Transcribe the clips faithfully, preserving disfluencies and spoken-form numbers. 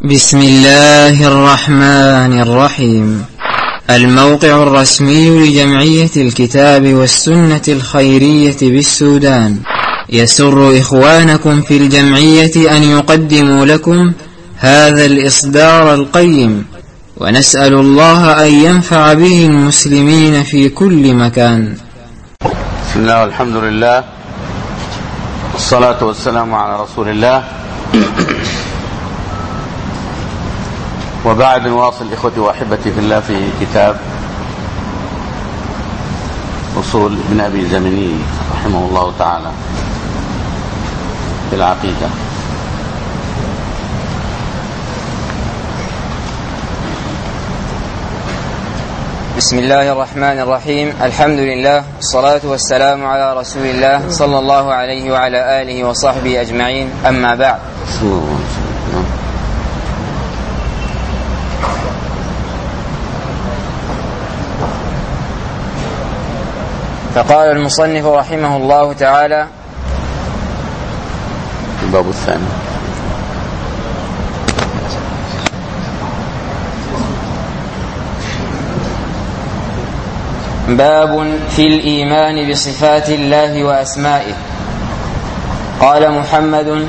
بسم الله الرحمن الرحيم. الموقع الرسمي لجمعية الكتاب والسنة الخيرية بالسودان يسر إخوانكم في الجمعية أن يقدموا لكم هذا الإصدار القيم، ونسأل الله أن ينفع به المسلمين في كل مكان. بسم الله والحمد لله والصلاة والسلام على رسول الله. وبعد، نواصل إخوتي وأحبتي في الله في كتاب أصول ابن أبي زمني رحمه الله تعالى في العقيدة. بسم الله الرحمن الرحيم. الحمد لله والصلاة والسلام على رسول الله صلى الله عليه وعلى آله وصحبه أجمعين. أما بعد، فقال المصنف رحمه الله تعالى: الباب الثاني. باب في الإيمان بصفات الله وأسمائه. قال محمد: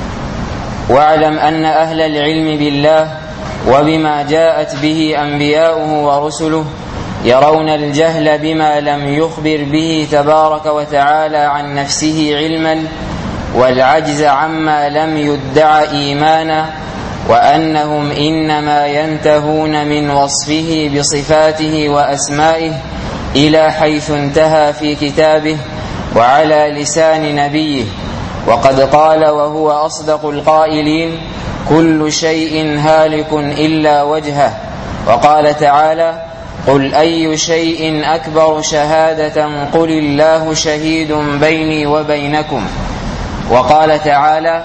واعلم أن أهل العلم بالله وبما جاءت به أنبياؤه ورسله يرون الجهل بما لم يخبر به تبارك وتعالى عن نفسه علما، والعجز عما لم يدع إيمانا، وأنهم إنما ينتهون من وصفه بصفاته وأسمائه إلى حيث انتهى في كتابه وعلى لسان نبيه. وقد قال وهو أصدق القائلين: كل شيء هالك إلا وجهه. وقال تعالى: قل أي شيء أكبر شهادة قل الله شهيد بيني وبينكم. وقال تعالى: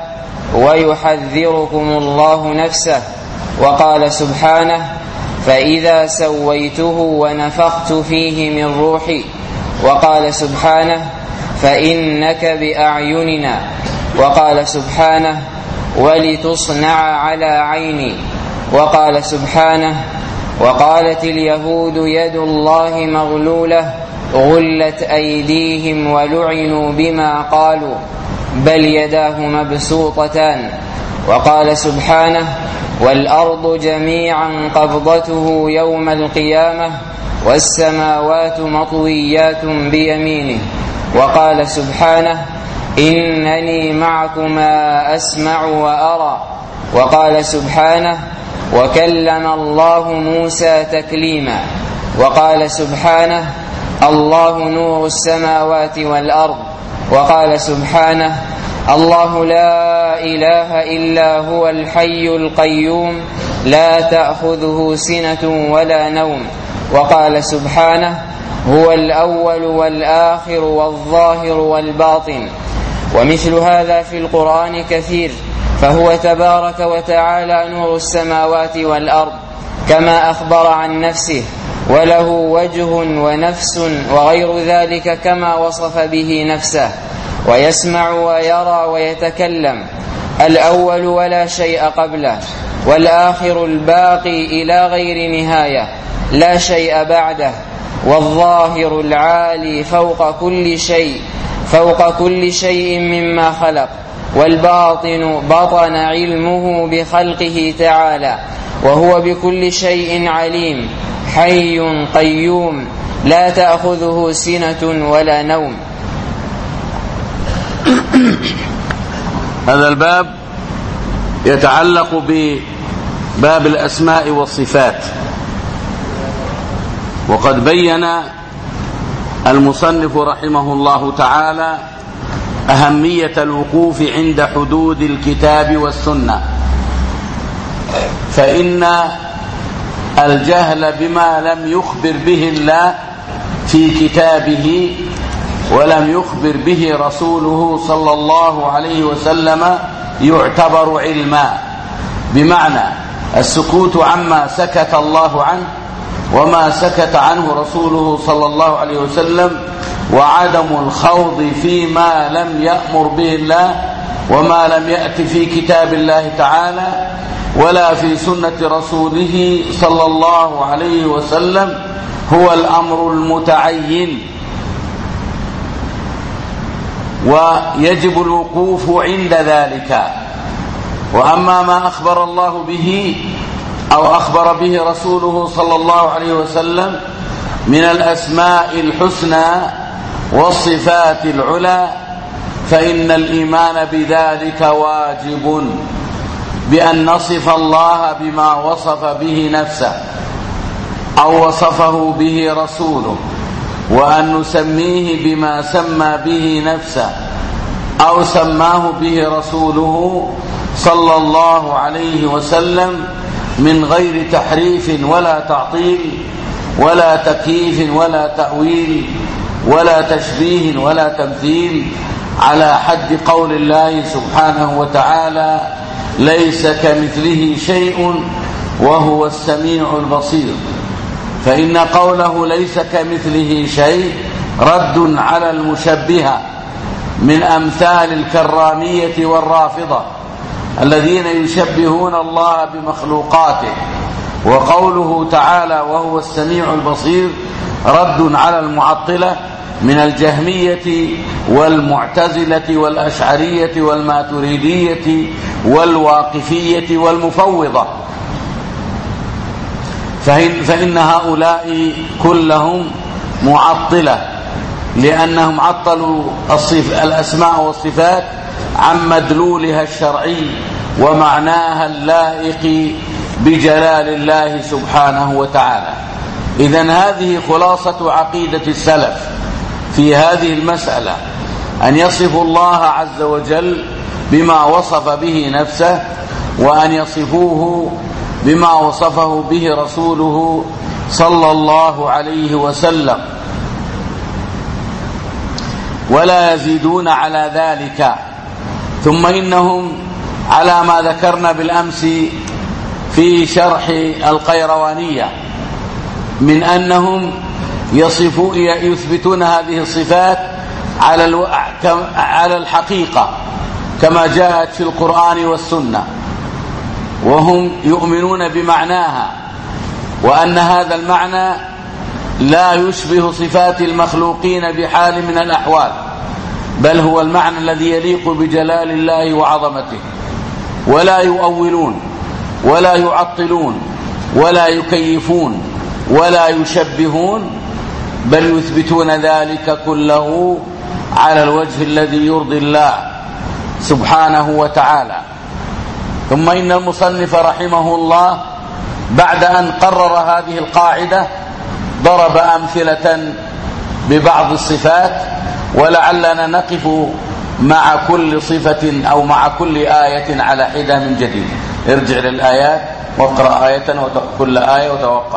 ويحذركم الله نفسه. وقال سبحانه: فإذا سويته ونفخت فيه من روحي. وقال سبحانه: فإنك بأعيننا. وقال سبحانه: ولتصنع على عيني. وقال سبحانه: وقالت اليهود يد الله مغلولة غلت أيديهم ولعنوا بما قالوا بل يداه مبسوطتان. وقال سبحانه: والأرض جميعا قبضته يوم القيامة والسماوات مطويات بيمينه. وقال سبحانه: إنني معكما أسمع وأرى. وقال سبحانه: وكلم الله موسى تكليما. وقال سبحانه: الله نور السماوات والأرض. وقال سبحانه: الله لا إله إلا هو الحي القيوم لا تأخذه سنة ولا نوم. وقال سبحانه: هو الأول والآخر والظاهر والباطن. ومثل هذا في القرآن كثير، فهو تبارك وتعالى نور السماوات والأرض كما أخبر عن نفسه، وله وجه ونفس وغير ذلك كما وصف به نفسه، ويسمع ويرى ويتكلم، الأول ولا شيء قبله، والآخر الباقي إلى غير نهاية لا شيء بعده، والظاهر العالي فوق كل شيء فوق كل شيء مما خلق، والباطن بطن علمه بخلقه تعالى، وهو بكل شيء عليم، حي قيوم لا تأخذه سنة ولا نوم. هذا الباب يتعلق بباب الأسماء والصفات، وقد بين المصنف رحمه الله تعالى أهمية الوقوف عند حدود الكتاب والسنة، فإن الجهل بما لم يخبر به الله في كتابه ولم يخبر به رسوله صلى الله عليه وسلم يعتبر علما، بمعنى السكوت عما سكت الله عنه وما سكت عنه رسوله صلى الله عليه وسلم، وعدم الخوض فيما لم يأمر به الله وما لم يأت في كتاب الله تعالى، ولا في سنة رسوله صلى الله عليه وسلم هو الأمر المتعين، ويجب الوقوف عند ذلك. وأما ما أخبر الله به أو أخبر به رسوله صلى الله عليه وسلم من الأسماء الحسنى والصفات العلى فإن الإيمان بذلك واجب، بأن نصف الله بما وصف به نفسه أو وصفه به رسوله، وأن نسميه بما سمى به نفسه أو سماه به رسوله صلى الله عليه وسلم، من غير تحريف ولا تعطيل ولا تكييف ولا تأويل ولا تشبيه ولا تمثيل، على حد قول الله سبحانه وتعالى: ليس كمثله شيء وهو السميع البصير. فإن قوله ليس كمثله شيء رد على المشبهة من أمثال الكرامية والرافضة الذين يشبهون الله بمخلوقاته، وقوله تعالى وهو السميع البصير رد على المعطلة من الجهمية والمعتزلة والأشعرية والماتريدية والواقفية والمفوضة، فإن هؤلاء كلهم معطلة، لأنهم عطلوا الأسماء والصفات عن مدلولها الشرعي ومعناها اللائق بجلال الله سبحانه وتعالى. إذن هذه خلاصة عقيدة السلف في هذه المسألة، أن يصفوا الله عز وجل بما وصف به نفسه، وأن يصفوه بما وصفه به رسوله صلى الله عليه وسلم، ولا يزيدون على ذلك. ثم إنهم على ما ذكرنا بالأمس في شرح القيروانية من أنهم يصفوا يثبتون هذه الصفات على الو... على الحقيقة كما جاءت في القرآن والسنة، وهم يؤمنون بمعناها، وأن هذا المعنى لا يشبه صفات المخلوقين بحال من الأحوال، بل هو المعنى الذي يليق بجلال الله وعظمته، ولا يؤولون ولا يعطلون ولا يكيفون ولا يشبهون، بل يثبتون ذلك كله على الوجه الذي يرضي الله سبحانه وتعالى. ثم إن المصنف رحمه الله بعد أن قرر هذه القاعدة ضرب أمثلة ببعض الصفات، ولعلنا نقف مع كل صفة أو مع كل آية على حدة من جديد. ارجع للآيات واقرأ آية وكل آية وتوقف.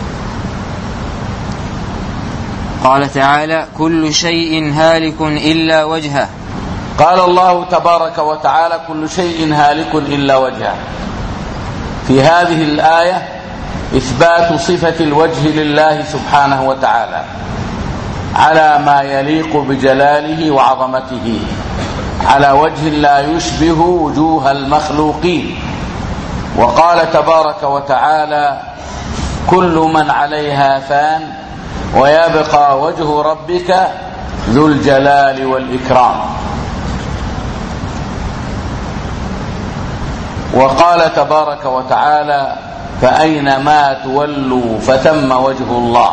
قال تعالى: كل شيء هالك إلا وجهه. قال الله تبارك وتعالى: كل شيء هالك إلا وجهه. في هذه الآية إثبات صفة الوجه لله سبحانه وتعالى على ما يليق بجلاله وعظمته، على وجه لا يشبه وجوه المخلوقين. وقال تبارك وتعالى: كل من عليها فان ويبقى وجه ربك ذو الجلال والإكرام. وقال تبارك وتعالى: فأينما تولوا فثم وجه الله.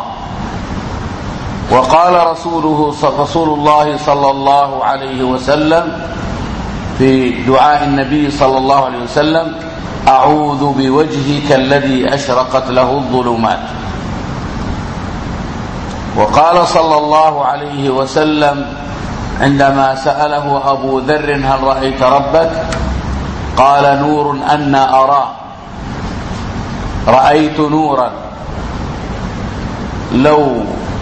وقال رسوله رسول الله صلى الله عليه وسلم في دعاء النبي صلى الله عليه وسلم: أعوذ بوجهك الذي أشرقت له الظلمات. وقال صلى الله عليه وسلم عندما سأله أبو ذر: هل رأيت ربك؟ قال: نور أنا أراه، رأيت نورا لو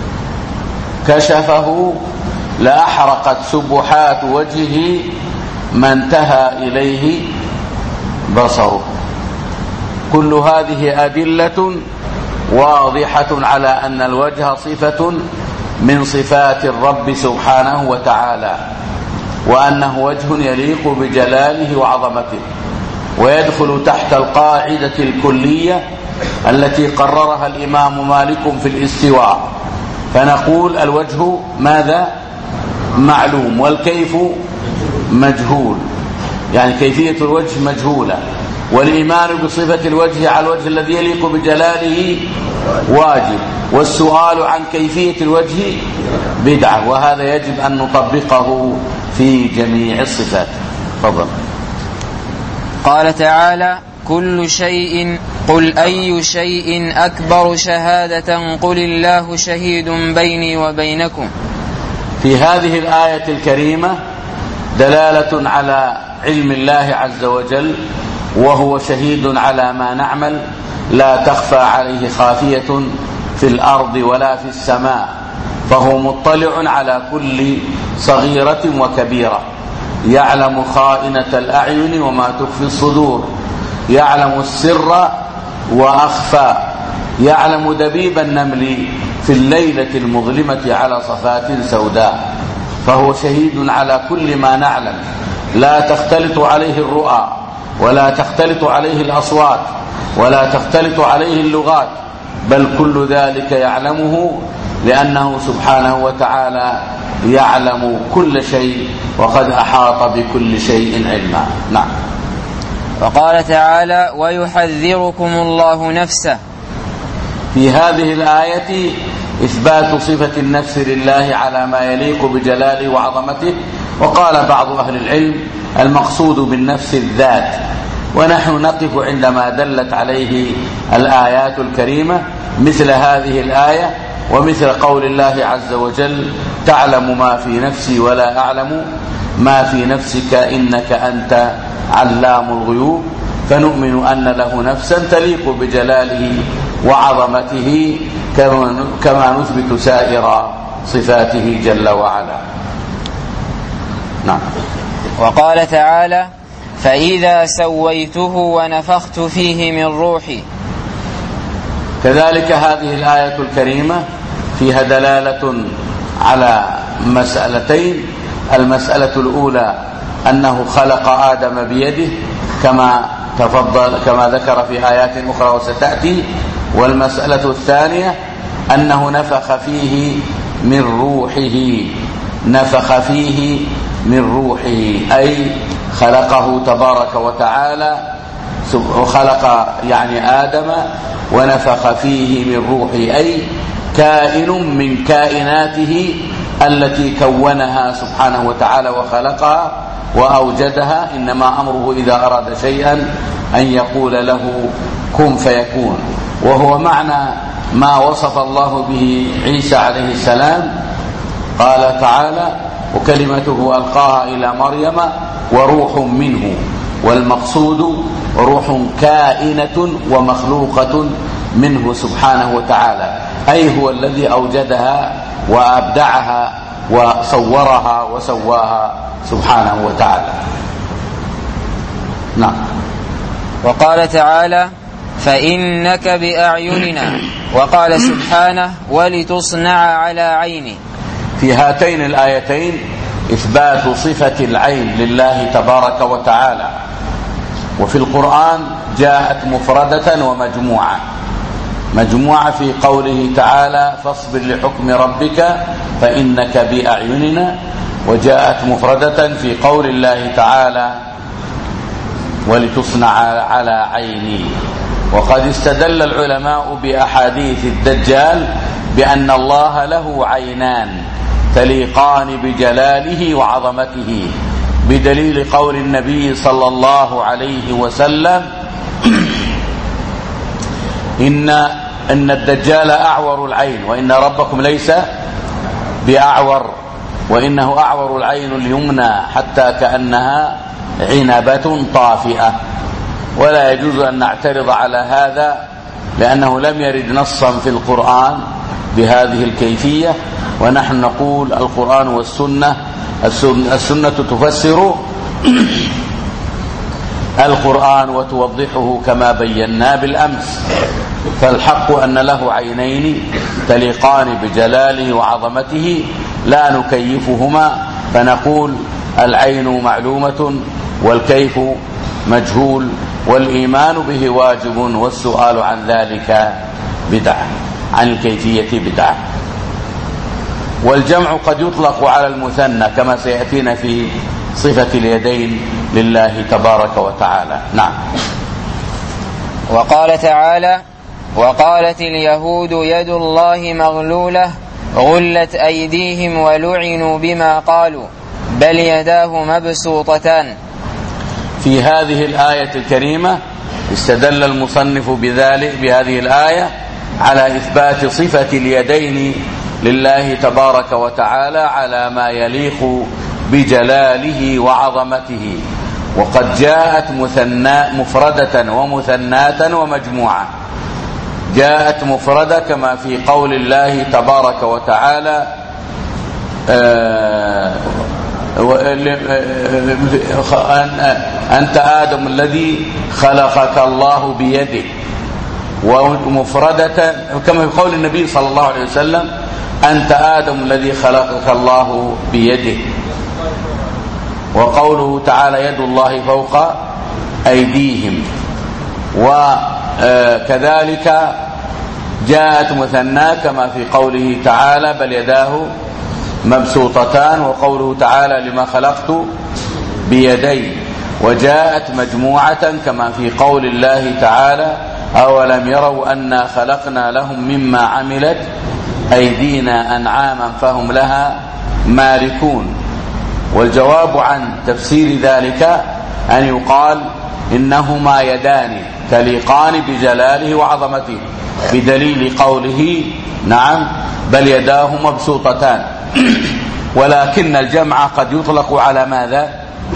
كشفه لأحرقت سبحات وجهه ما انتهى إليه بصره. كل هذه أدلة واضحة على أن الوجه صفة من صفات الرب سبحانه وتعالى، وأنه وجه يليق بجلاله وعظمته. ويدخل تحت القاعدة الكلية التي قررها الإمام مالك في الاستواء. فنقول الوجه ماذا؟ معلوم، والكيف مجهول، يعني كيفية الوجه مجهولة، والإيمان بصفة الوجه على الوجه الذي يليق بجلاله واجب، والسؤال عن كيفية الوجه بدعة، وهذا يجب أن نطبقه في جميع الصفات. تفضل. قال تعالى: كل شيء قل أي شيء أكبر شهادة قل الله شهيد بيني وبينكم. في هذه الآية الكريمة دلالة على علم الله عز وجل، وهو شهيد على ما نعمل، لا تخفى عليه خافية في الأرض ولا في السماء، فهو مطلع على كل صغيرة وكبيرة، يعلم خائنة الأعين وما تخفي الصدور، يعلم السر وأخفى، يعلم دبيب النمل في الليلة المظلمة على صفات سوداء، فهو شهيد على كل ما نعلم، لا تختلط عليه الرؤى، ولا تختلط عليه الأصوات، ولا تختلط عليه اللغات، بل كل ذلك يعلمه، لأنه سبحانه وتعالى يعلم كل شيء، وقد أحاط بكل شيء علما. نعم. وقال تعالى: ويحذركم الله نفسه. في هذه الآية إثبات صفة النفس لله على ما يليق بجلاله وعظمته. وقال بعض أهل العلم: المقصود بالنفس الذات، ونحن نقف عندما دلت عليه الآيات الكريمة مثل هذه الآية، ومثل قول الله عز وجل: تعلم ما في نفسي ولا أعلم ما في نفسك إنك أنت علام الغيوب، فنؤمن أن له نفسا تليق بجلاله وعظمته كما نثبت سائر صفاته جل وعلا. نعم. وقال تعالى: فإذا سويته ونفخت فيه من روحي. كذلك هذه الآية الكريمة فيها دلالة على مسألتين: المسألة الأولى أنه خلق آدم بيده كما تفضل كما ذكر في آيات أخرى وستأتي، والمسألة الثانية أنه نفخ فيه من روحه، نفخ فيه من روحه أي خلقه تبارك وتعالى، وخلق يعني آدم ونفخ فيه من روحه، أي كائن من كائناته التي كونها سبحانه وتعالى وخلقها وأوجدها. إنما أمره إذا أراد شيئا أن يقول له كن فيكون، وهو معنى ما وصف الله به عيسى عليه السلام. قال تعالى: وكلمته ألقاها إلى مريم وروح منه، والمقصود روح كائنة ومخلوقة منه سبحانه وتعالى، أي هو الذي أوجدها وأبدعها وصورها وسواها سبحانه وتعالى. نعم. وقال تعالى: فإنك بأعيننا. وقال سبحانه: ولتصنع على عيني. في هاتين الآيتين إثبات صفة العين لله تبارك وتعالى، وفي القرآن جاءت مفردة ومجموعة. مجموعة في قوله تعالى: فاصبر لحكم ربك فإنك بأعيننا، وجاءت مفردة في قول الله تعالى: ولتصنع على عيني. وقد استدل العلماء بأحاديث الدجال بأن الله له عينان تليقان بجلاله وعظمته، بدليل قول النبي صلى الله عليه وسلم: إن إن الدجال أعور العين، وإن ربكم ليس بأعور، وإنه أعور العين اليمنى حتى كأنها عنبة طافئة. ولا يجوز أن نعترض على هذا، لأنه لم يرد نصا في القرآن بهذه الكيفية، ونحن نقول القرآن والسنة السنة تفسر القرآن وتوضحه كما بينا بالأمس. فالحق أن له عينين تليقان بجلاله وعظمته لا نكيفهما، فنقول العين معلومة والكيف مجهول، والإيمان به واجب، والسؤال عن ذلك بدعة، عن الكيفية بدعة. والجمع قد يطلق على المثنى كما سيأتينا في صفة اليدين لله تبارك وتعالى. نعم. وقال تعالى: وقالت اليهود يد الله مغلولة غلت أيديهم ولعنوا بما قالوا بل يداه مبسوطتان. في هذه الآية الكريمة استدل المصنف بذلك بهذه الآية على إثبات صفة اليدين لله تبارك وتعالى على ما يليق بجلاله وعظمته، وقد جاءت مثنى مفردة ومثناة ومجموعة. جاءت مفردة كما في قول الله تبارك وتعالى: أنت آدم الذي خلقك الله بيده، ومفردة كما في قول النبي صلى الله عليه وسلم: أنت آدم الذي خلقك الله بيده. وقوله تعالى: يد الله فوق أيديهم. وكذلك جاءت مثنى كما في قوله تعالى: بل يداه مبسوطتان، وقوله تعالى: لما خلقت بيدي. وجاءت مجموعة كما في قول الله تعالى: أولم يروا أنا خلقنا لهم مما عملت أيدينا أنعاما فهم لها مالكون. والجواب عن تفسير ذلك أن يقال إنهما يدان تليقان بجلاله وعظمته، بدليل قوله: نعم بل يداه مبسوطتان. ولكن الجمع قد يطلق على ماذا؟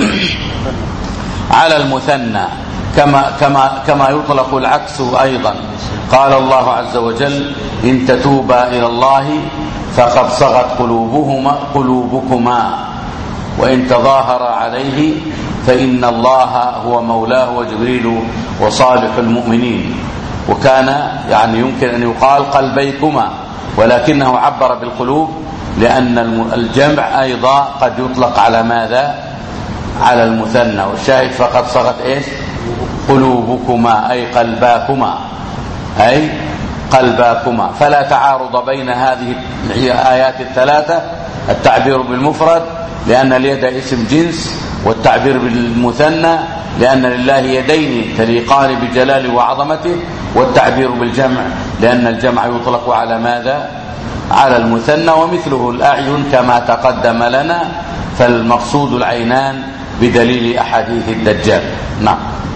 على المثنى، كما كما كما يطلق العكس أيضا. قال الله عز وجل: إن تتوبا إلى الله فقد صغت قلوبهما قلوبكما وإن تظاهر عليه فإن الله هو مولاه وجبريل وصالح المؤمنين. وكان يعني يمكن أن يقال قلبيكما، ولكنه عبر بالقلوب لأن الجمع أيضا قد يطلق على ماذا؟ على المثنى. والشاهد فقد صغت إيش؟ قلوبكما أي قلباكما، أي قلباكما. فلا تعارض بين هذه الآيات الثلاثة: التعبير بالمفرد لأن اليد اسم جنس، والتعبير بالمثنى لأن لله يدين تليقان بجلاله وعظمته، والتعبير بالجمع لأن الجمع يطلق على ماذا؟ على المثنى. ومثله الأعين كما تقدم لنا، فالمقصود العينان بدليل أحاديث الدجال. نعم.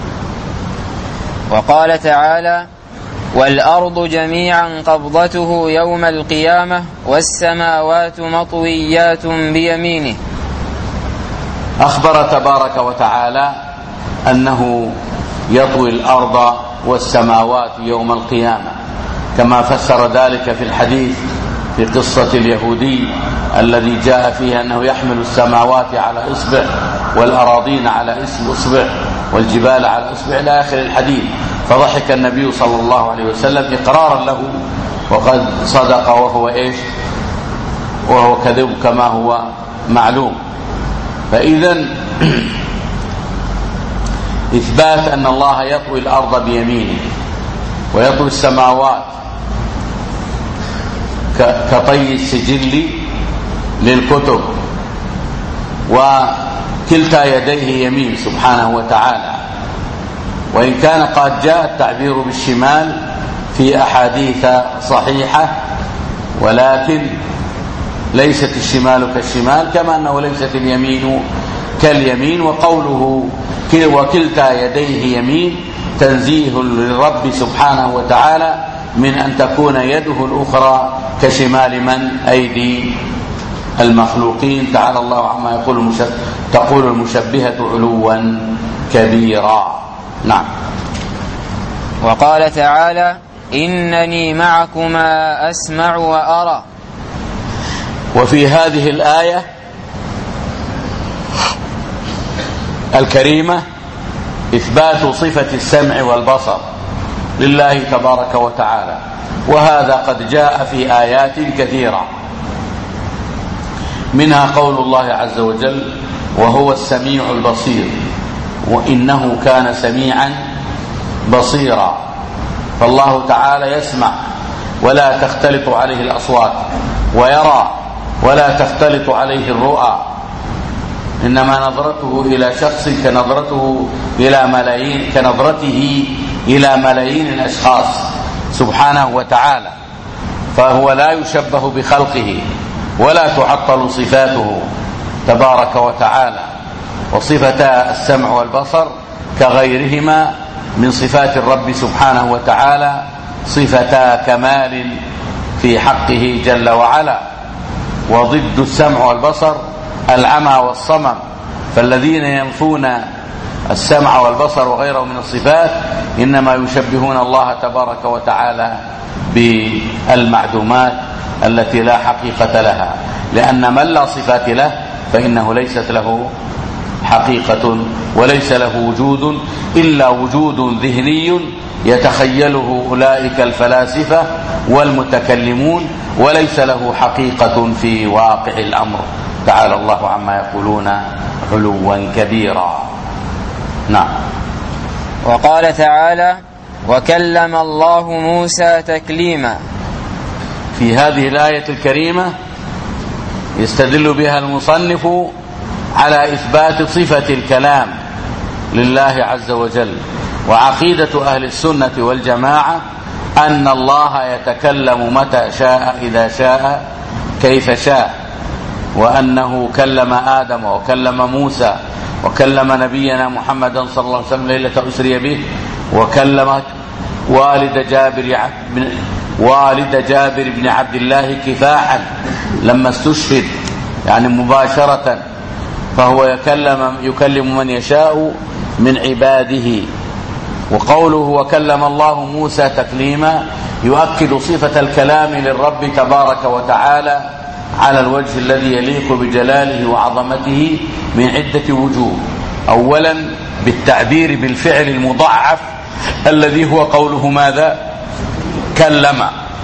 وقال تعالى: والأرض جميعا قبضته يوم القيامة والسماوات مطويات بيمينه. أخبر تبارك وتعالى أنه يطوي الأرض والسماوات يوم القيامة، كما فسر ذلك في الحديث في قصة اليهودي الذي جاء فيه أنه يحمل السماوات على إصبع والأراضين على إصبع والجبال على إصبع إلى آخر الحديث. فضحك النبي صلى الله عليه وسلم إقرارا له، وقد صدق وهو إيش؟ وهو كذب كما هو معلوم. فإذا إثبات أن الله يطوي الأرض بيمينه ويطوي السماوات كطي السجل للكتب، وكلتا يديه يمين سبحانه وتعالى. وإن كان قد جاء التعبير بالشمال في أحاديث صحيحة، ولكن ليست الشمال كالشمال، كما أنه ليست اليمين كاليمين. وقوله وكلتا يديه يمين تنزيه للرب سبحانه وتعالى من أن تكون يده الأخرى كشمال من؟ أيدي المخلوقين. تعالى الله عما يقول المشبه تقول المشبهة علوا كبيرا. نعم. وقال تعالى: إنني معكما أسمع وأرى. وفي هذه الآية الكريمة إثبات صفة السمع والبصر لله تبارك وتعالى، وهذا قد جاء في آيات كثيرة، منها قول الله عز وجل: وهو السميع البصير وإنه كان سميعا بصيرا. فالله تعالى يسمع ولا تختلط عليه الأصوات، ويرى ولا تختلط عليه الرؤى، إنما نظرته إلى شخص كنظرته إلى ملايين كنظرته إلى ملايين الأشخاص سبحانه وتعالى، فهو لا يشبه بخلقه ولا تعطل صفاته تبارك وتعالى. وصفتا السمع والبصر كغيرهما من صفات الرب سبحانه وتعالى صفتا كمال في حقه جل وعلا. وضد السمع والبصر العمى والصمم، فالذين ينفون السمع والبصر وغيره من الصفات إنما يشبهون الله تبارك وتعالى بالمعدومات التي لا حقيقة لها، لأن من لا صفات له فإنه ليست له حقيقة وليس له وجود إلا وجود ذهني يتخيله أولئك الفلاسفة والمتكلمون، وليس له حقيقة في واقع الأمر. تعالى الله عما يقولون علوا كبيرا. نعم. وقال تعالى: وكلم الله موسى تكليما. في هذه الآية الكريمة يستدل بها المصنف على إثبات صفة الكلام لله عز وجل. وعقيدة أهل السنة والجماعة أن الله يتكلم متى شاء إذا شاء كيف شاء، وأنه كلم آدم وكلم موسى وكلم نبينا محمدا صلى الله عليه وسلم ليلة أسري به، وكلم والد جابر بن والد جابر بن عبد الله كفاحا لما استشهد، يعني مباشرة، فهو يكلم يكلم من يشاء من عباده. وقوله وكلم الله موسى تكليما يؤكد صفة الكلام للرب تبارك وتعالى على الوجه الذي يليق بجلاله وعظمته من عدة وجوه. أولا بالتعبير بالفعل المضاعف الذي هو قوله ماذا؟ كلم.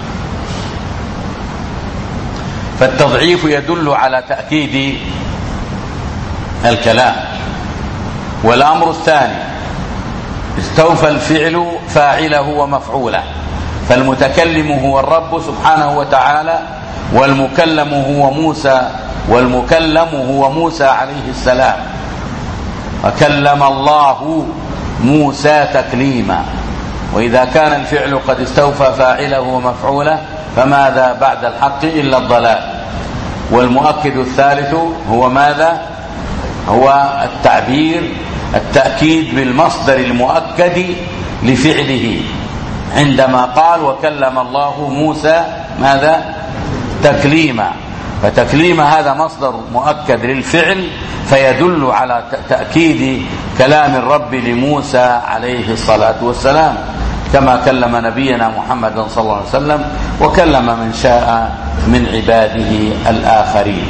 فالتضعيف يدل على تأكيد الكلام. والأمر الثاني استوفى الفعل فاعله ومفعوله، فالمتكلم هو الرب سبحانه وتعالى، والمكلم هو موسى والمكلم هو موسى عليه السلام. وكلم الله موسى تكليما. وإذا كان الفعل قد استوفى فاعله ومفعوله فماذا بعد الحق إلا الضلال. والمؤكد الثالث هو ماذا؟ هو التعبير التأكيد بالمصدر المؤكد لفعله عندما قال وكلم الله موسى ماذا؟ تكليما. فتكليم هذا مصدر مؤكد للفعل فيدل على تأكيد كلام الرب لموسى عليه الصلاة والسلام، كما كلم نبينا محمد صلى الله عليه وسلم وكلم من شاء من عباده الآخرين.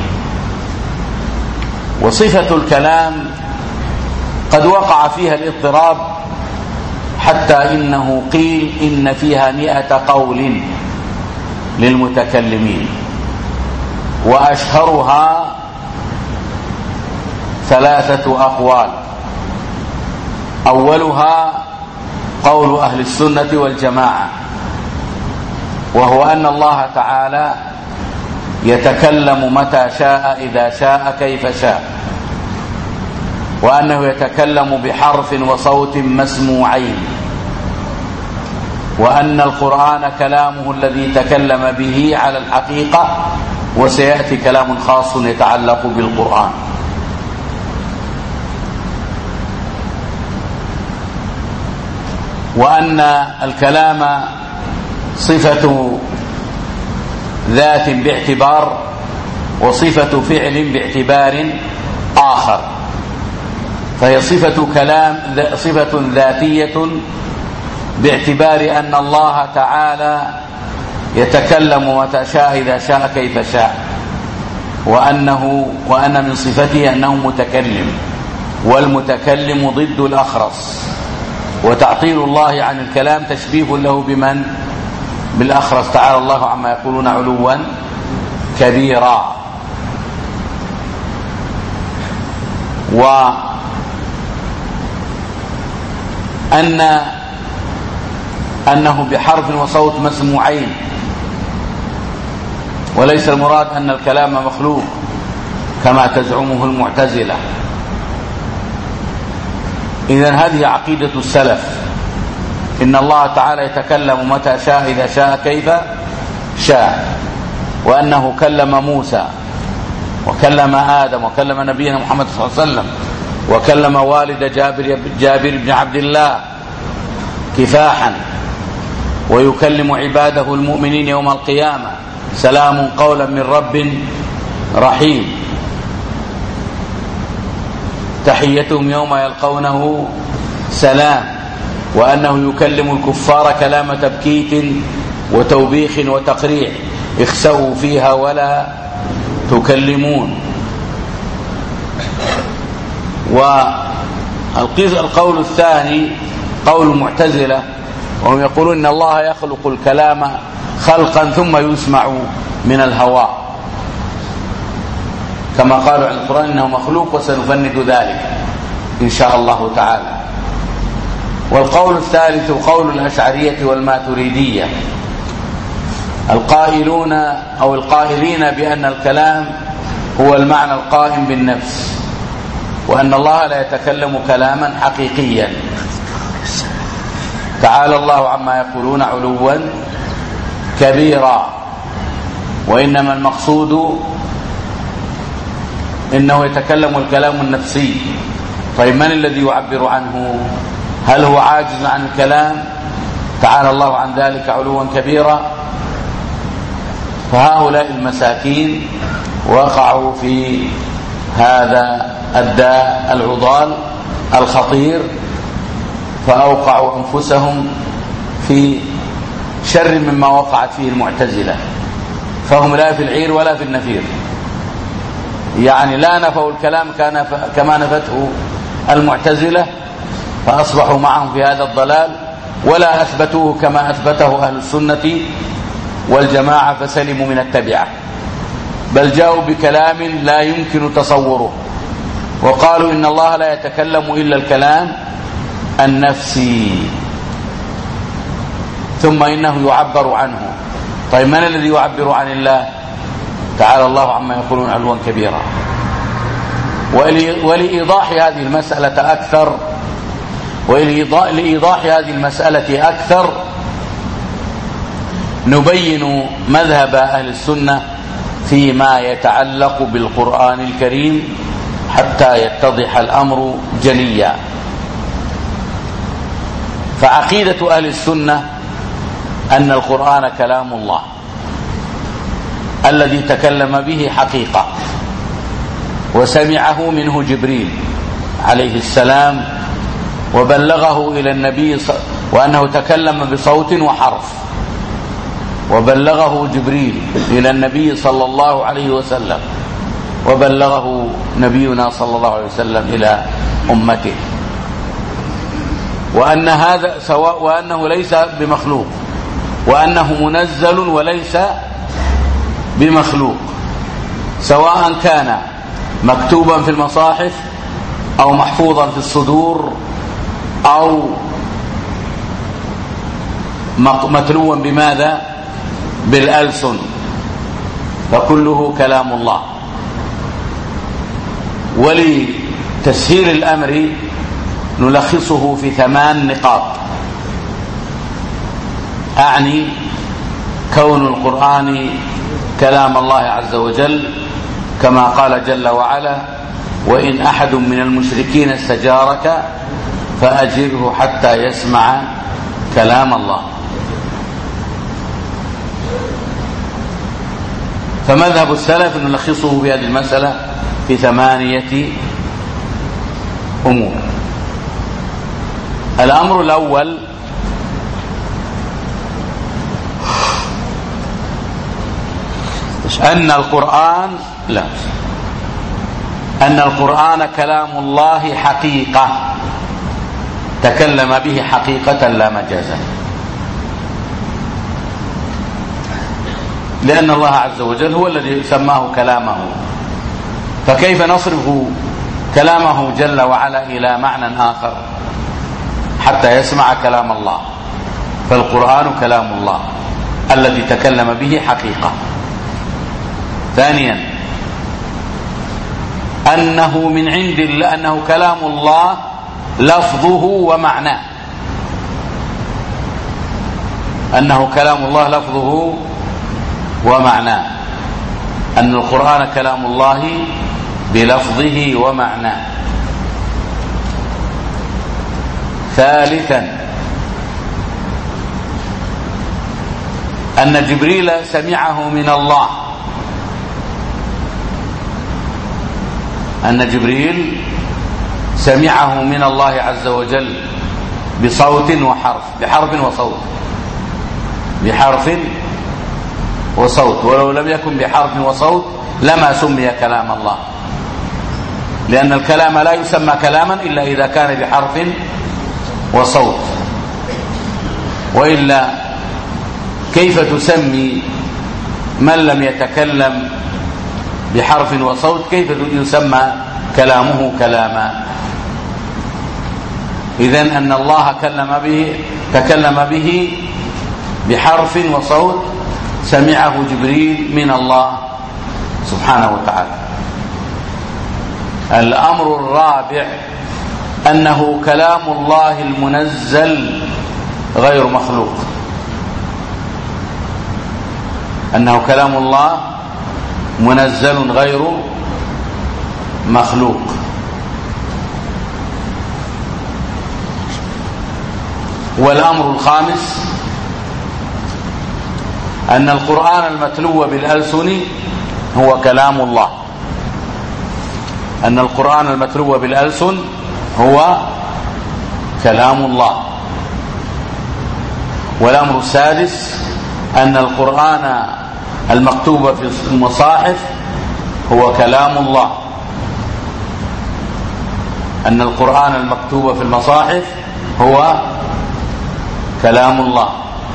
وصفة الكلام قد وقع فيها الاضطراب حتى إنه قيل إن فيها مئة قول للمتكلمين، وأشهرها ثلاثة أقوال. أولها قول أهل السنة والجماعة، وهو أن الله تعالى يتكلم متى شاء إذا شاء كيف شاء، وأنه يتكلم بحرف وصوت مسموعين، وأن القرآن كلامه الذي تكلم به على الحقيقة، وسيأتي كلام خاص يتعلق بالقرآن. وأن الكلام صفة ذات باعتبار وصفة فعل باعتبار آخر، فهي صفة كلام صفة ذاتية باعتبار أن الله تعالى يتكلم متى شاء إذا شاء كيف شاء، وأنه وأن من صفته أنه متكلم، والمتكلم ضد الأخرس. وتعطيل الله عن الكلام تشبيه له بمن؟ بالأخرس، تعالى الله عما يقولون علوا كبيرا. وأن أنه بحرف وصوت مسموعين، وليس المراد أن الكلام مخلوق كما تزعمه المعتزلة. إذن هذه عقيدة السلف، إن الله تعالى يتكلم متى شاء إذا شاء كيف شاء، وأنه كلم موسى وكلم آدم وكلم نبينا محمد صلى الله عليه وسلم وكلم والد جابر, جابر بن عبد الله كفاحا، ويكلم عباده المؤمنين يوم القيامة سلام قولا من رب رحيم، تحيتهم يوم يلقونه سلام، وأنه يكلم الكفار كلام تبكيت وتوبيخ وتقريع، اخسئوا فيها ولا تكلمون. والقول الثاني قول المعتزلة، وهم يقولون إن الله يخلق الكلام خلقا ثم يسمع من الهواء، كما قالوا عن القرآن إنه مخلوق وسنفند ذلك إن شاء الله تعالى. والقول الثالث قول الأشعرية والماتريدية القائلون أو القائلين بأن الكلام هو المعنى القائم بالنفس، وأن الله لا يتكلم كلاما حقيقيا، تعالى الله عما يقولون علوا كبيرا، وإنما المقصود إنه يتكلم الكلام النفسي. طيب من الذي يعبر عنه؟ هل هو عاجز عن الكلام؟ تعالى الله عن ذلك علوا كبيرا. فهؤلاء المساكين وقعوا في هذا الداء العضال الخطير، فأوقعوا أنفسهم في شر مما وقعت فيه المعتزلة، فهم لا في العير ولا في النفير، يعني لا نفوا الكلام كما نفته المعتزلة فأصبحوا معهم في هذا الضلال، ولا أثبتوه كما أثبته أهل السنة والجماعة فسلموا من التبعة، بل جاءوا بكلام لا يمكن تصوره، وقالوا إن الله لا يتكلم إلا الكلام النفسي، ثم إنه يعبر عنه. طيب من الذي يعبر عن الله؟ تعالى الله عما يقولون علوا كبيرا. ولإيضاح هذه المسألة أكثر ولإيضاح هذه المسألة أكثر نبين مذهب أهل السنة فيما يتعلق بالقرآن الكريم حتى يتضح الأمر جليا. فعقيدة أهل السنة أن القرآن كلام الله الذي تكلم به حقيقة، وسمعه منه جبريل عليه السلام وبلغه إلى النبي، وأنه تكلم بصوت وحرف وبلغه جبريل إلى النبي صلى الله عليه وسلم، وبلغه نبينا صلى الله عليه وسلم إلى أمته، وأن هذا سواء، وأنه ليس بمخلوق، وأنه منزل وليس بمخلوق، سواء كان مكتوبا في المصاحف أو محفوظا في الصدور أو متلوا بماذا؟ بالألسن، فكله كلام الله. ولتسهيل الأمر نلخصه في ثمان نقاط، أعني كون القرآن كلام الله عز وجل كما قال جل وعلا: وإن أحد من المشركين استجارك فأجره حتى يسمع كلام الله. فمذهب السلف نلخصه بهذه المسألة في ثمانية أمور. الأمر الأول أن القرآن لا أن القرآن كلام الله حقيقة، تكلم به حقيقة لا مجازا، لأن الله عز وجل هو الذي سماه كلامه، فكيف نصرف كلامه جل وعلا إلى معنى آخر حتى يسمع كلام الله؟ فالقرآن كلام الله الذي تكلم به حقيقة. ثانيا أنه من عند الله، أنه كلام الله لفظه ومعناه، أنه كلام الله لفظه ومعناه، أن القرآن كلام الله بلفظه ومعناه. ثالثا أن جبريل سمعه من الله، أن جبريل سمعه من الله عز وجل بصوت وحرف، بحرف وصوت، بحرف وصوت، ولو لم يكن بحرف وصوت لما سمي كلام الله، لأن الكلام لا يسمى كلاما إلا إذا كان بحرف وصوت، وإلا كيف تسمي من لم يتكلم بحرف وصوت، كيف يسمى كلامه كلاما؟ إذن أن الله كلم به تكلم به بحرف وصوت سمعه جبريل من الله سبحانه وتعالى. الأمر الرابع أنه كلام الله المنزل غير مخلوق، أنه كلام الله منزل غير مخلوق. والأمر الخامس أن القرآن المتلو بالألسن هو كلام الله، أن القرآن المتلو بالألسن هو كلام الله. والأمر السادس أن القرآن المكتوب في المصاحف هو كلام الله، أن القرآن المكتوب في المصاحف هو كلام الله.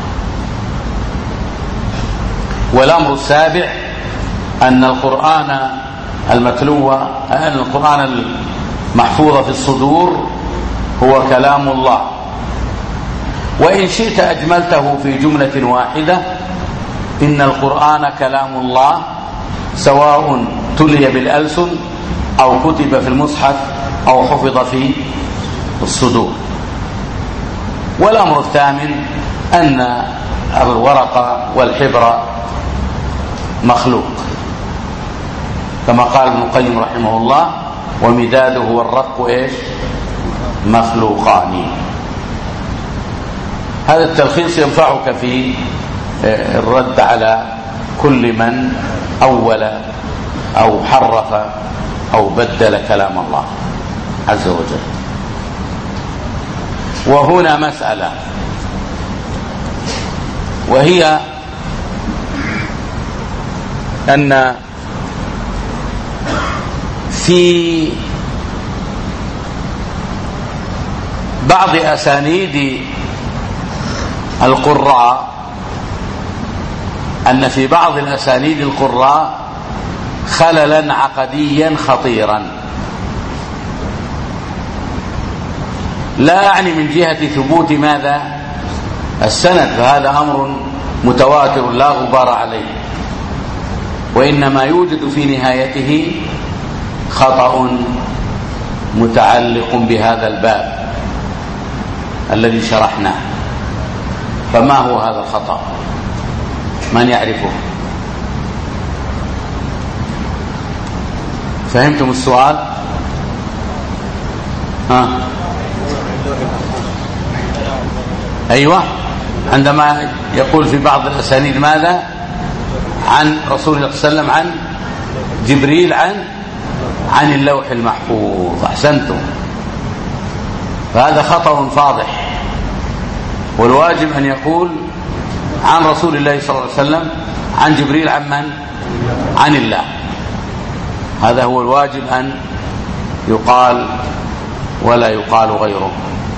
والأمر السابع أن القرآن المتلو أن القرآن المحفوظ في الصدور هو كلام الله. وإن شئت أجملته في جملة واحدة: إن القرآن كلام الله سواء تلي بالألسن أو كتب في المصحف أو حفظ في الصدور. والأمر الثامن أن الورق والحبر مخلوق، كما قال ابن القيم رحمه الله: ومداده والرق إيش؟ مخلوقان. هذا التلخيص ينفعك في الرد على كل من أول أو حرف أو بدل كلام الله عز وجل. وهنا مسألة، وهي أن في بعض أسانيد القراء أن في بعض الأسانيد القراء خللا عقديا خطيرا، لا أعني من جهة ثبوت ماذا السند، فهذا أمر متواتر لا غبار عليه، وإنما يوجد في نهايته خطأ متعلق بهذا الباب الذي شرحناه. فما هو هذا الخطأ؟ من يعرفه؟ فهمتم السؤال؟ ها؟ أيوة، عندما يقول في بعض الأسانيد ماذا؟ عن رسول الله صلى الله عليه وسلم، عن جبريل، عن عن اللوح المحفوظ. أحسنتم، فهذا خطأ فاضح، والواجب أن يقول عن رسول الله صلى الله عليه وسلم، عن جبريل، عن من؟ عن الله. هذا هو الواجب أن يقال، ولا يقال غيره.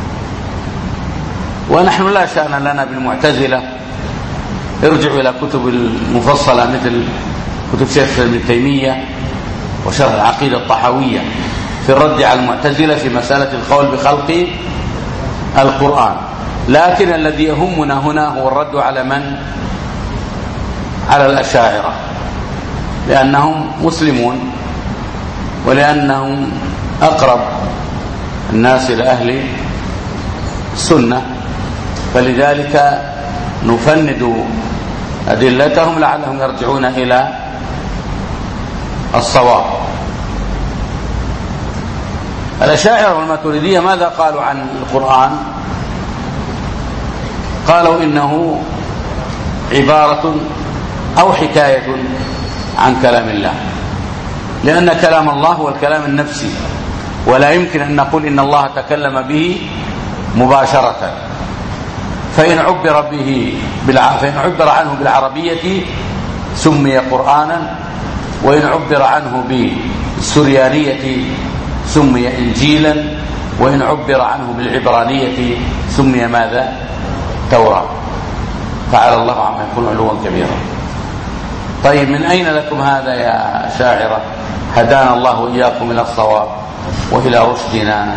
ونحن لا شأن لنا بالمعتزلة، ارجعوا إلى كتب المفصلة مثل كتب شيخ ابن تيمية وشرح العقيدة الطحاوية في الرد على المعتزلة في مسألة القول بخلق القرآن. لكن الذي يهمنا هنا هو الرد على من؟ على الأشاعرة، لأنهم مسلمون ولأنهم أقرب الناس إلى أهل السنة، فلذلك نفند أدلتهم لعلهم يرجعون إلى الصواب. الأشاعرة والماتريدية ماذا قالوا عن القرآن؟ قالوا إنه عبارة أو حكاية عن كلام الله، لأن كلام الله هو الكلام النفسي، ولا يمكن أن نقول إن الله تكلم به مباشرة. فإن عبر به بالع... فإن عبر عنه بالعربية سمي قرآنا، وإن عبر عنه بالسريانية سمي إنجيلا، وإن عبر عنه بالعبرانية سمي ماذا؟ توراة. تعالى الله عما يكون علوا كبيرا. طيب، من أين لكم هذا يا شاعرة؟ هدانا الله وإياكم إلى الصواب وإلى رشدنا.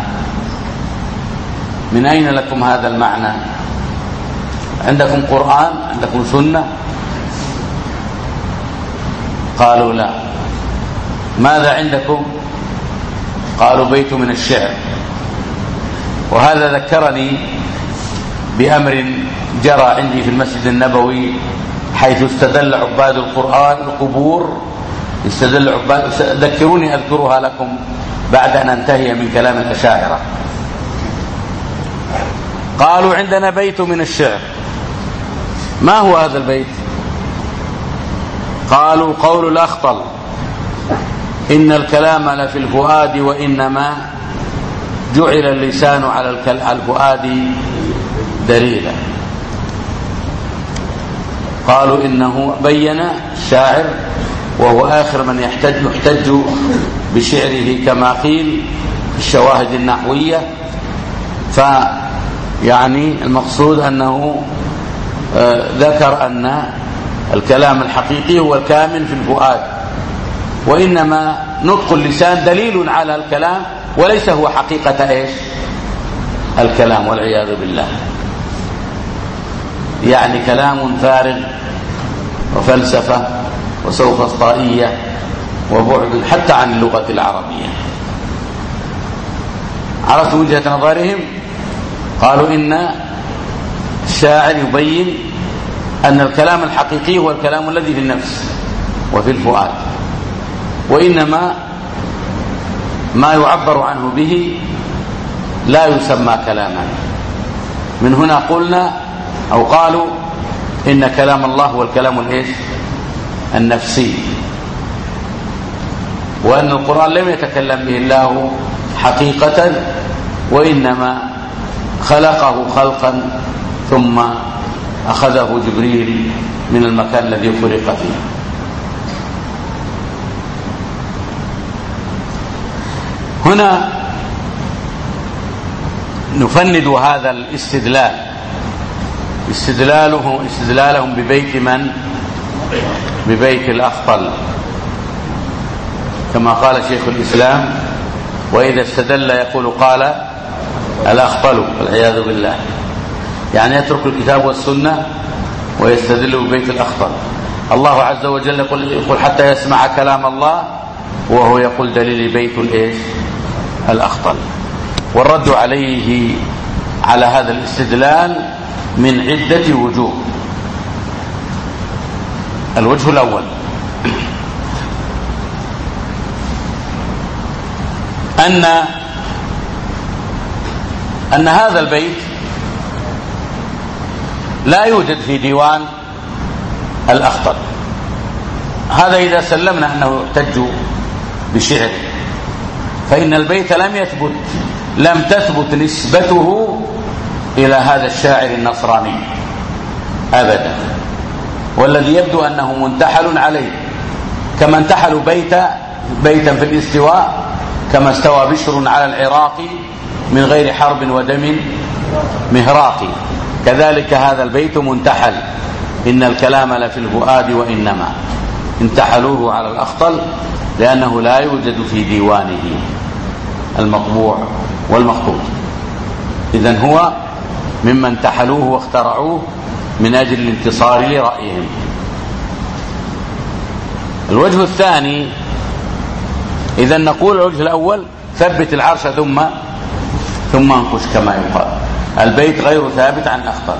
من أين لكم هذا المعنى؟ عندكم قرآن؟ عندكم سنة؟ قالوا لا. ماذا عندكم؟ قالوا بيت من الشعر. وهذا ذكرني بأمر جرى عندي في المسجد النبوي، حيث استدل عباد القرآن القبور، استدل عباد، ذكروني أذكرها لكم بعد أن انتهي من كلام الأشاعرة. قالوا عندنا بيت من الشعر. ما هو هذا البيت؟ قالوا قول الأخطل: إن الكلام لفي الفؤاد وإنما جعل اللسان على الفؤاد دليلا. قالوا إنه بين الشاعر وهو آخر من يحتج يحتج بشعره كما قيل في الشواهد النحوية، فيعني المقصود أنه ذكر أن الكلام الحقيقي هو الكامل في الفؤاد، وإنما نطق اللسان دليل على الكلام وليس هو حقيقة إيش؟ الكلام، والعياذ بالله. يعني كلام فارغ وفلسفة وسوفسطائية وبعد حتى عن اللغة العربية. عرفت وجهة نظرهم؟ قالوا إن الشاعر يبين أن الكلام الحقيقي هو الكلام الذي في النفس وفي الفؤاد، وإنما ما يعبر عنه به لا يسمى كلاما. من هنا قلنا أو قالوا إن كلام الله هو الكلام الإيش؟ النفسي، وأن القرآن لم يتكلم به الله حقيقة، وإنما خلقه خلقا ثم أخذه جبريل من المكان الذي خلق فيه. هنا نفند هذا الاستدلال، استدلاله استدلالهم ببيت من؟ ببيت الأخطل، كما قال شيخ الإسلام: وإذا استدل يقول قال الأخطل، والعياذ بالله. يعني يترك الكتاب والسنة ويستدل ببيت الأخطل. الله عز وجل يقول حتى يسمع كلام الله، وهو يقول دليل بيت الإيش؟ الأخطل. والرد عليه على هذا الاستدلال من عدة وجوه. الوجه الأول أن أن هذا البيت لا يوجد في ديوان الأخطل. هذا إذا سلمنا أنه يحتج بشعره، فإن البيت لم يثبت لم تثبت نسبته إلى هذا الشاعر النصراني أبدا، والذي يبدو أنه منتحل عليه، كما انتحلوا بيت بيتا في الاستواء، كما استوى بشر على العراق من غير حرب ودم مهراق، كذلك هذا البيت منتحل. إن الكلام لفي الفؤاد وإنما انتحلوه على الأخطل لأنه لا يوجد في ديوانه المطبوع والمخطوط. إذن هو ممن تحلوه واخترعوه من أجل الانتصار لرأيهم. الوجه الثاني، إذا نقول الوجه الأول ثبت العرش ثم ثم انقش كما يقال، البيت غير ثابت عن الأخطل.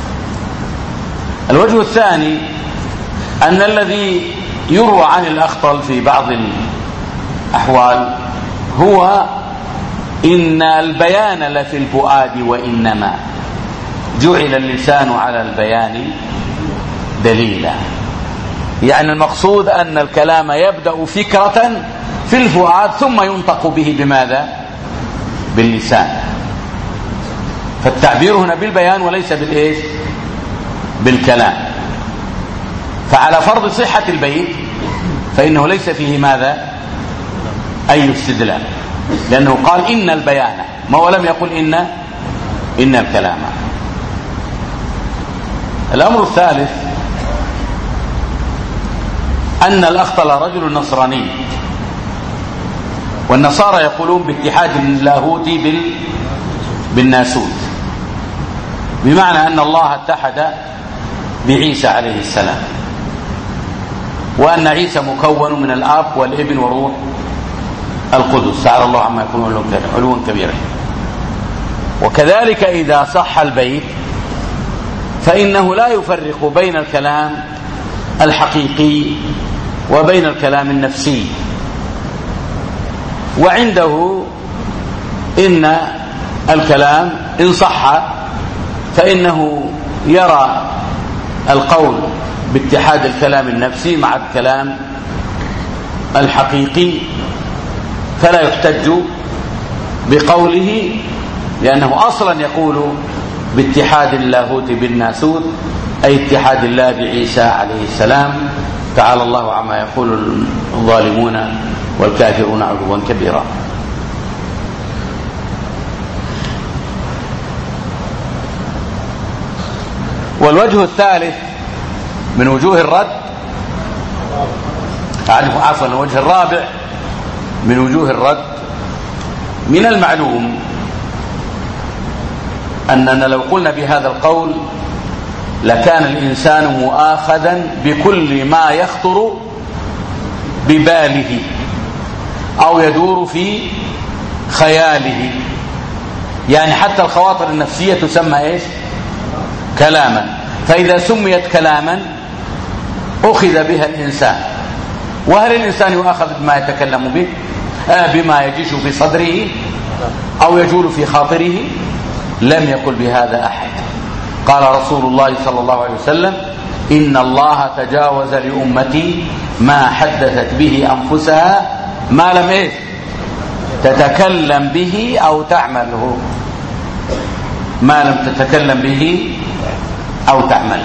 الوجه الثاني أن الذي يروى عن الأخطل في بعض الأحوال هو إن البيان لفي الفؤاد وإنما جعل اللسان على البيان دليلا، يعني المقصود أن الكلام يبدأ فكرة في الفؤاد ثم ينطق به بماذا؟ باللسان. فالتعبير هنا بالبيان وليس بالإيش؟ بالكلام. فعلى فرض صحة البيت فإنه ليس فيه ماذا؟ أي استدلال، لأنه قال إن البيان، ما ولم يقل إن إن الكلام. الأمر الثالث أن الأخطل رجل نصراني، والنصارى يقولون باتحاد اللاهوت بالناسوت، بمعنى أن الله اتحد بعيسى عليه السلام، وأن عيسى مكون من الآب والابن وروح القدس، تعالى الله عما يكون علوا كبيرا. وكذلك إذا صح البيت فإنه لا يفرق بين الكلام الحقيقي وبين الكلام النفسي، وعنده إن الكلام إن صح فإنه يرى القول باتحاد الكلام النفسي مع الكلام الحقيقي، فلا يحتج بقوله، لأنه أصلا يقول باتحاد اللاهوت بالناسوت، أي اتحاد الله بعيسى عليه السلام، تعالى الله عما يقول الظالمون والكافرون علوا كبيرا. والوجه الثالث من وجوه الرد، عفوا الوجه الرابع من وجوه الرد، من المعلوم أننا لو قلنا بهذا القول لكان الإنسان مؤاخذا بكل ما يخطر بباله أو يدور في خياله، يعني حتى الخواطر النفسية تسمى إيش؟ كلاما. فإذا سميت كلاما أخذ بها الإنسان. وهل الإنسان يؤاخذ بما يتكلم به؟ آه بما يجيش في صدره أو يجول في خاطره؟ لم يقل بهذا أحد. قال رسول الله صلى الله عليه وسلم: إن الله تجاوز لأمتي ما حدثت به أنفسها ما لم إيه تتكلم به أو تعمله، ما لم تتكلم به أو تعمل.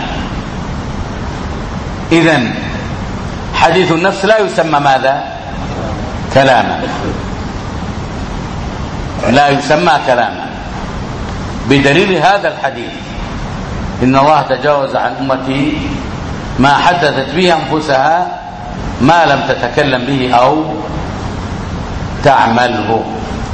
إذن حديث النفس لا يسمى ماذا؟ كلاما، لا يسمى كلاما، بدليل هذا الحديث: إن الله تجاوز عن أمتي ما حدثت به أنفسها ما لم تتكلم به أو تعمله.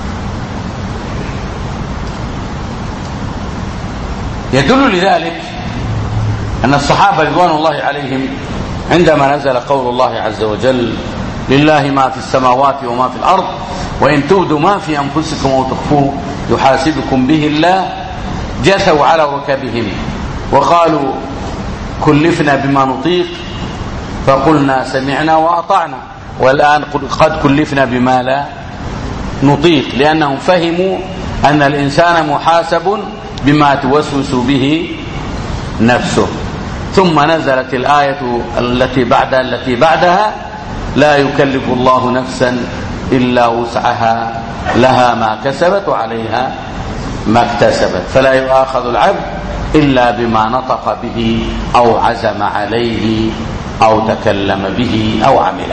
يدل لذلك أن الصحابة رضوان الله عليهم عندما نزل قول الله عز وجل: لله ما في السماوات وما في الأرض وإن تبدوا ما في أنفسكم أو تخفوه يحاسبكم به الله، جثوا على ركبهم وقالوا: كلفنا بما نطيق، فقلنا سمعنا وأطعنا، والآن قد كلفنا بما لا نطيق، لأنهم فهموا أن الإنسان محاسب بما توسوس به نفسه. ثم نزلت الآية التي بعدها التي بعدها: لا يكلف الله نفسا إلا وسعها لها ما كسبت وعليها ما اكتسبت، فلا يؤاخذ العبد إلا بما نطق به أو عزم عليه أو تكلم به أو عمله.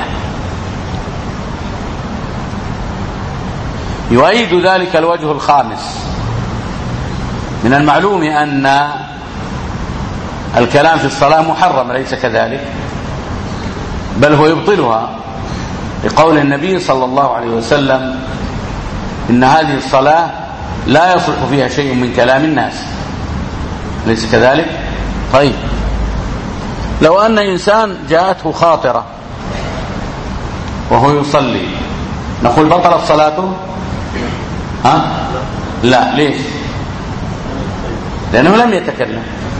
يؤيد ذلك الوجه الخامس: من المعلوم أن الكلام في الصلاة محرم، ليس كذلك؟ بل هو يبطلها، لقول النبي صلى الله عليه وسلم: إن هذه الصلاة لا يصلح فيها شيء من كلام الناس. ليس كذلك؟ طيب، لو أن إنسان جاءته خاطرة وهو يصلي نقول بطلت صلاته؟ ها؟ لا. ليش؟ لأنه لم يتكلم.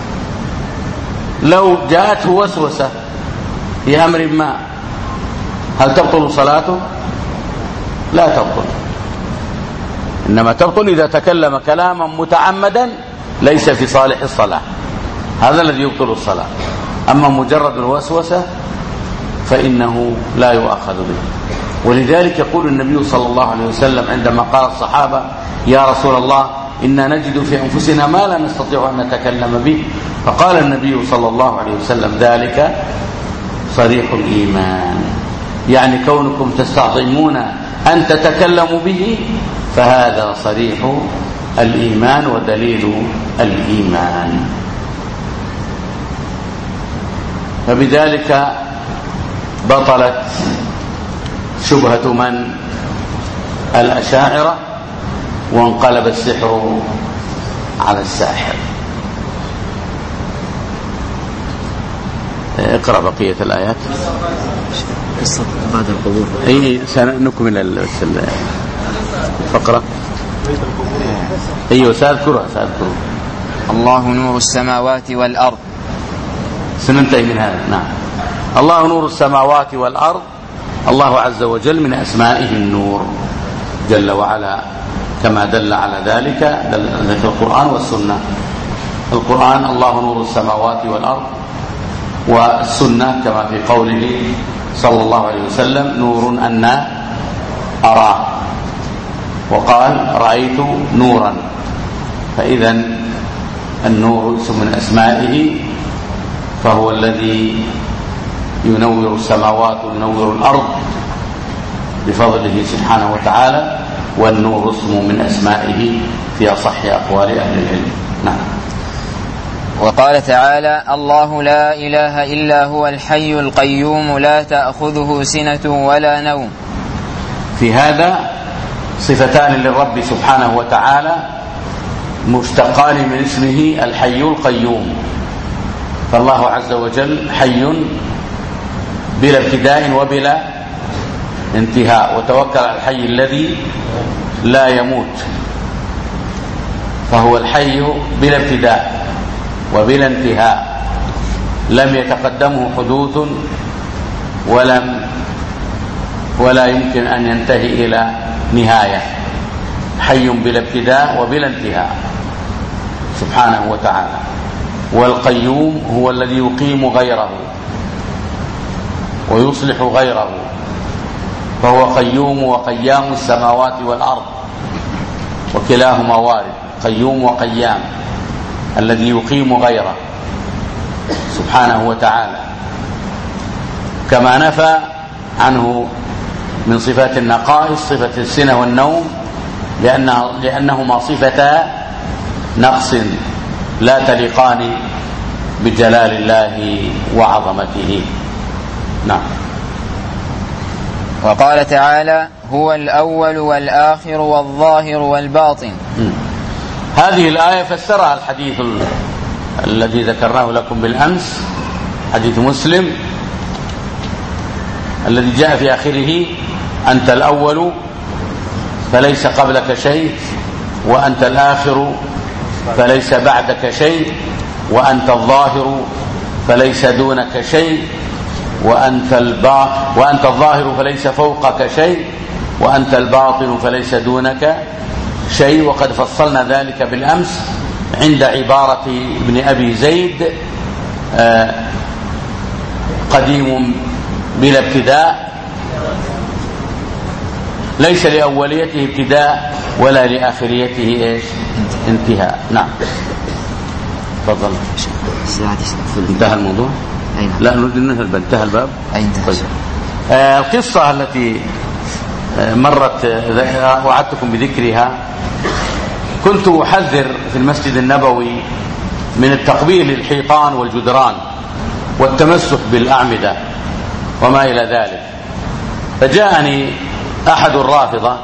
لو جاءته وسوسة في أمر ما هل تبطل صلاته؟ لا تبطل، إنما تبطل إذا تكلم كلاما متعمدا ليس في صالح الصلاة، هذا الذي يبطل الصلاة. أما مجرد الوسوسة فإنه لا يؤخذ به. ولذلك يقول النبي صلى الله عليه وسلم عندما قال الصحابة يا رسول الله إنا نجد في أنفسنا ما لا نستطيع أن نتكلم به، فقال النبي صلى الله عليه وسلم ذلك صريح الإيمان، يعني كونكم تستعظمون أن تتكلموا به فهذا صريح الإيمان ودليل الإيمان. فبذلك بطلت شبهة من؟ الأشاعرة، وانقلب السحر على الساحر. اقرأ بقية الآيات. قصة بعد القبور. اي سنكمل الفقرة. ايوه سأذكرها سأذكرها. الله نور السماوات والأرض. سننتهي من هذا. نعم. الله نور السماوات والأرض. الله عز وجل من أسمائه النور جل وعلا، كما دل على ذلك دل ذلك القرآن والسنة. القرآن الله نور السماوات والأرض، والسنة كما في قوله صلى الله عليه وسلم نور أنا أراه، وقال رأيت نورا. فإذا النور اسم من أسمائه، فهو الذي ينور السماوات وينور الأرض بفضله سبحانه وتعالى، والنور اسم من أسمائه في أصح أقوال أهل العلم. نعم. وقال تعالى الله لا إله إلا هو الحي القيوم لا تأخذه سنة ولا نوم. في هذا صفتان للرب سبحانه وتعالى مشتقان من اسمه الحي القيوم. فالله عز وجل حي بلا ابتداء وبلا انتهاء، وتوكل على الحي الذي لا يموت، فهو الحي بلا ابتداء وبلا انتهاء، لم يتقدمه حدوث ولم ولا يمكن أن ينتهي إلى نهاية، حي بلا ابتداء وبلا انتهاء سبحانه وتعالى. والقيوم هو الذي يقيم غيره ويصلح غيره، فهو قيوم وقيام السماوات والأرض، وكلاهما وارد، قيوم وقيام، الذي يقيم غيره سبحانه وتعالى. كما نفى عنه من صفات النقائص صفة السنة والنوم، لأنه لأنهما صفتا نقص لا تليقان بجلال الله وعظمته. نعم. وقال تعالى هو الأول والآخر والظاهر والباطن. م. هذه الآية فسرها الحديث ال... الذي ذكرناه لكم بالأمس، حديث مسلم الذي جاء في آخره أنت الأول فليس قبلك شيء، وأنت الآخر فليس بعدك شيء، وأنت الظاهر فليس دونك شيء، وأنت البا... وأنت الظاهر فليس فوقك شيء، وأنت الباطن فليس دونك شيء. وقد فصلنا ذلك بالأمس عند عبارة ابن أبي زيد آه قديم بلا ابتداء، ليس لأوليته ابتداء ولا لآخريته إيش؟ انتهاء. نعم. تفضل. انتهى الموضوع؟ لا نريد أن ننهي، انتهى الباب. طيب. آه القصة التي آه مرت آه وعدتكم بذكرها، كنت أحذر في المسجد النبوي من التقبيل للحيطان والجدران والتمسك بالأعمدة وما إلى ذلك، فجاءني أحد الرافضة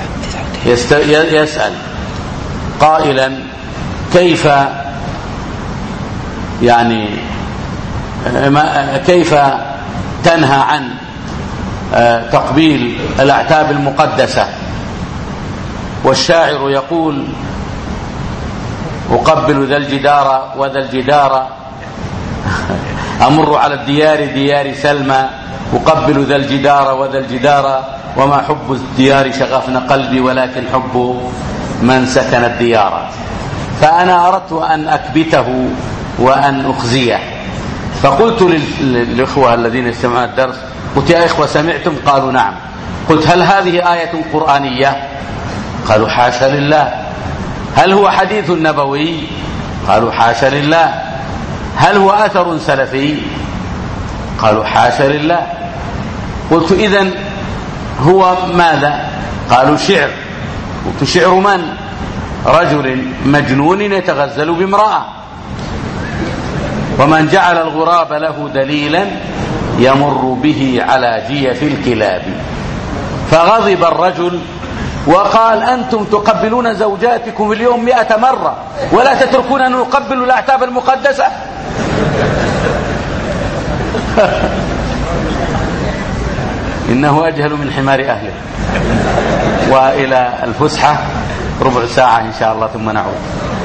يسأل قائلا كيف يعني كيف تنهى عن تقبيل الأعتاب المقدسة؟ والشاعر يقول: أقبل ذا الجدار وذا الجدار، أمر على الديار ديار سلمى، أقبل ذا الجدار وذا الجدار، وما حب الديار شغفنا قلبي ولكن حب من سكن الديار. فأنا أردت أن أكبته وأن أخزيه، فقلت للإخوة الذين يستمعون الدرس: قلت يا إخوة سمعتم؟ قالوا نعم. قلت: هل هذه آية قرآنية؟ قالوا حاشا لله. هل هو حديث نبوي؟ قالوا حاشا لله. هل هو أثر سلفي؟ قالوا حاشا لله. قلت: إذن هو ماذا؟ قالوا شعر. قلت: شعر من؟ رجل مجنون يتغزل بامرأة. ومن جعل الغراب له دليلا يمر به على جيف الكلاب. فغضب الرجل وقال: أنتم تقبلون زوجاتكم في اليوم مئة مرة ولا تتركون أن نقبل الأعتاب المقدسة؟ إنه أجهل من حمار أهله. وإلى الفسحة ربع ساعة إن شاء الله ثم نعود.